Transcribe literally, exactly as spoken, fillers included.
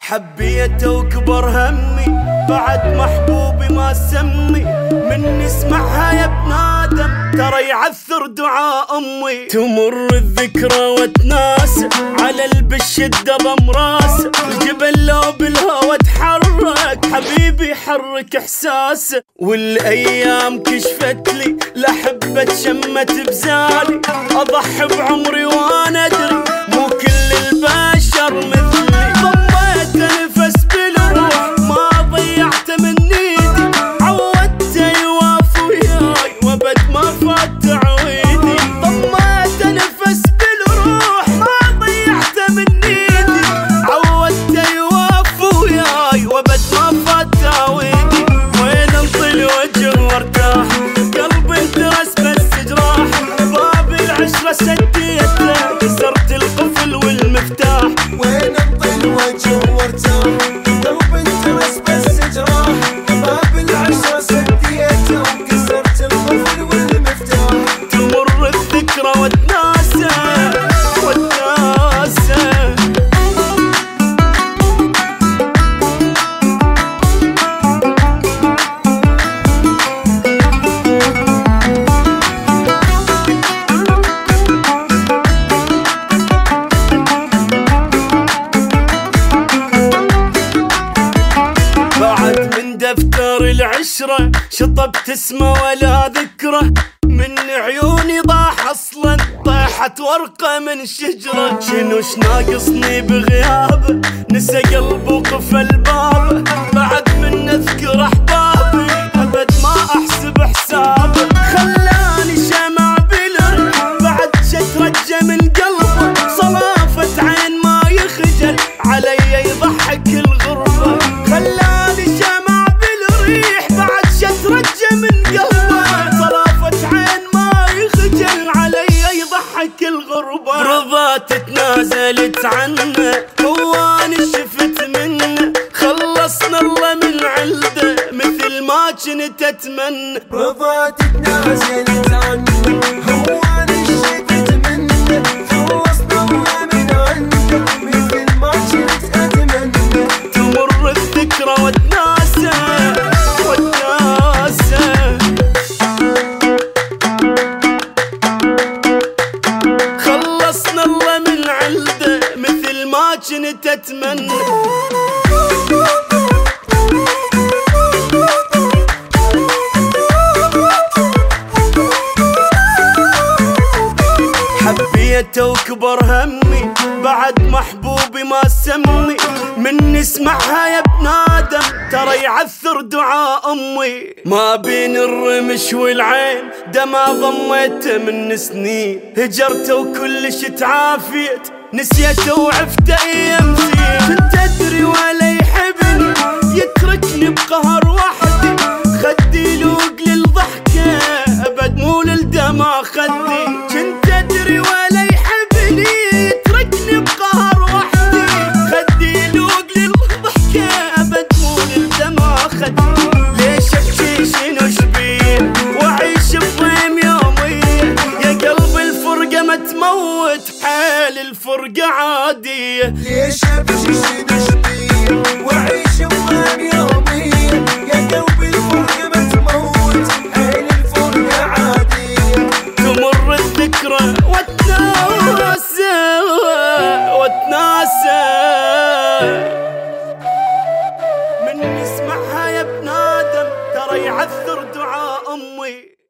حبيته وكبر همي بعد محبوبي ما سمي من يسمعها يا ابن آدم ترى يعثر دعاء أمي. تمر الذكرى وتناسى على البش الدبم راسه الجبل لو بالهوى تحرك حبيبي حرك إحساسه. والأيام كشفت لي لحبة شمت بزالي أضحي بعمري وأنا أدري مو كل البشر مثلي. ضميت نفس بالروح ما ضيعته من ايدي عودته يوافي وياي وابد ما فات تعويدي. ضميت نفس بالروح ما ضيعته من ايدي عودته يوافي وياي وابد ما فات تعويدي. وين انطي الوجه وارتاح قلبي انترس بس جراح باب العشرة سديته كسرت القفل والمفتاح. وين انطي الوجه وارتاح قلبي انترس بس جراح باب العشرة سديته وكسرت القفل والمفتاح. تمر الذكرى وتناسى وتناسى دفتر العشرة شطبت اسمه ولا ذكره من عيوني ضاح اصلا طاحت ورقة من شجرة. شنوش ناقصني بغيابه نسى قلبه وقفل بابه بعد من اذكر احبابي ابد ما احسب حسابه. خلاني شمع بالريح بعد شترجه من قلبه صلافة عين ما يخجل علي يضحك الغربة. خلاني شمع بعد شترجه من قلبه صلافة عين ما يخجل علي يضحك الغربة. رضات تنازلت عنه هواني شفت منه خلصنا الله من عنده مثل ما كنت اتمنى. رضات تنازلت عنه هواني شفت منه خلصنا الله من عنده مثل ما كنت اتمنى. تمر الذكرى وتناسى خلصنا الله من عنده مثل ما كنت اتمنى. حبيته وكبر همي بعد محبوبي ما سمي من يسمعها يا ابن آدم ترى يعثر دعاء أمي. ما بين الرمش والعين دما ضميته من سنين هجرته وكلش تعافيت نسيته وعفته ايام زين. كنت ادري ولا يحبني يتركني بقهر وحدي خدي لوق للضحكة ابد مو للدمع خدي. كنت ادري ولا يحبني يتركني بقهر وحدي خدي لوق للضحكة ابد مو للدمع خدي. ليش ابكي شنو شبيه واعيش بضيم يومية يا قلبي الفرقة ما تموت حال الفرقة عادية. ليش ابكي شنو شبيه واعيش بضيم يومية يا قلبي الفرقة ما تموت حال الفرقة عادية. تمر الذكرى وتناسى وتناسى من يسمعها يا ابن آدم ترى يعثر دعاء أمي.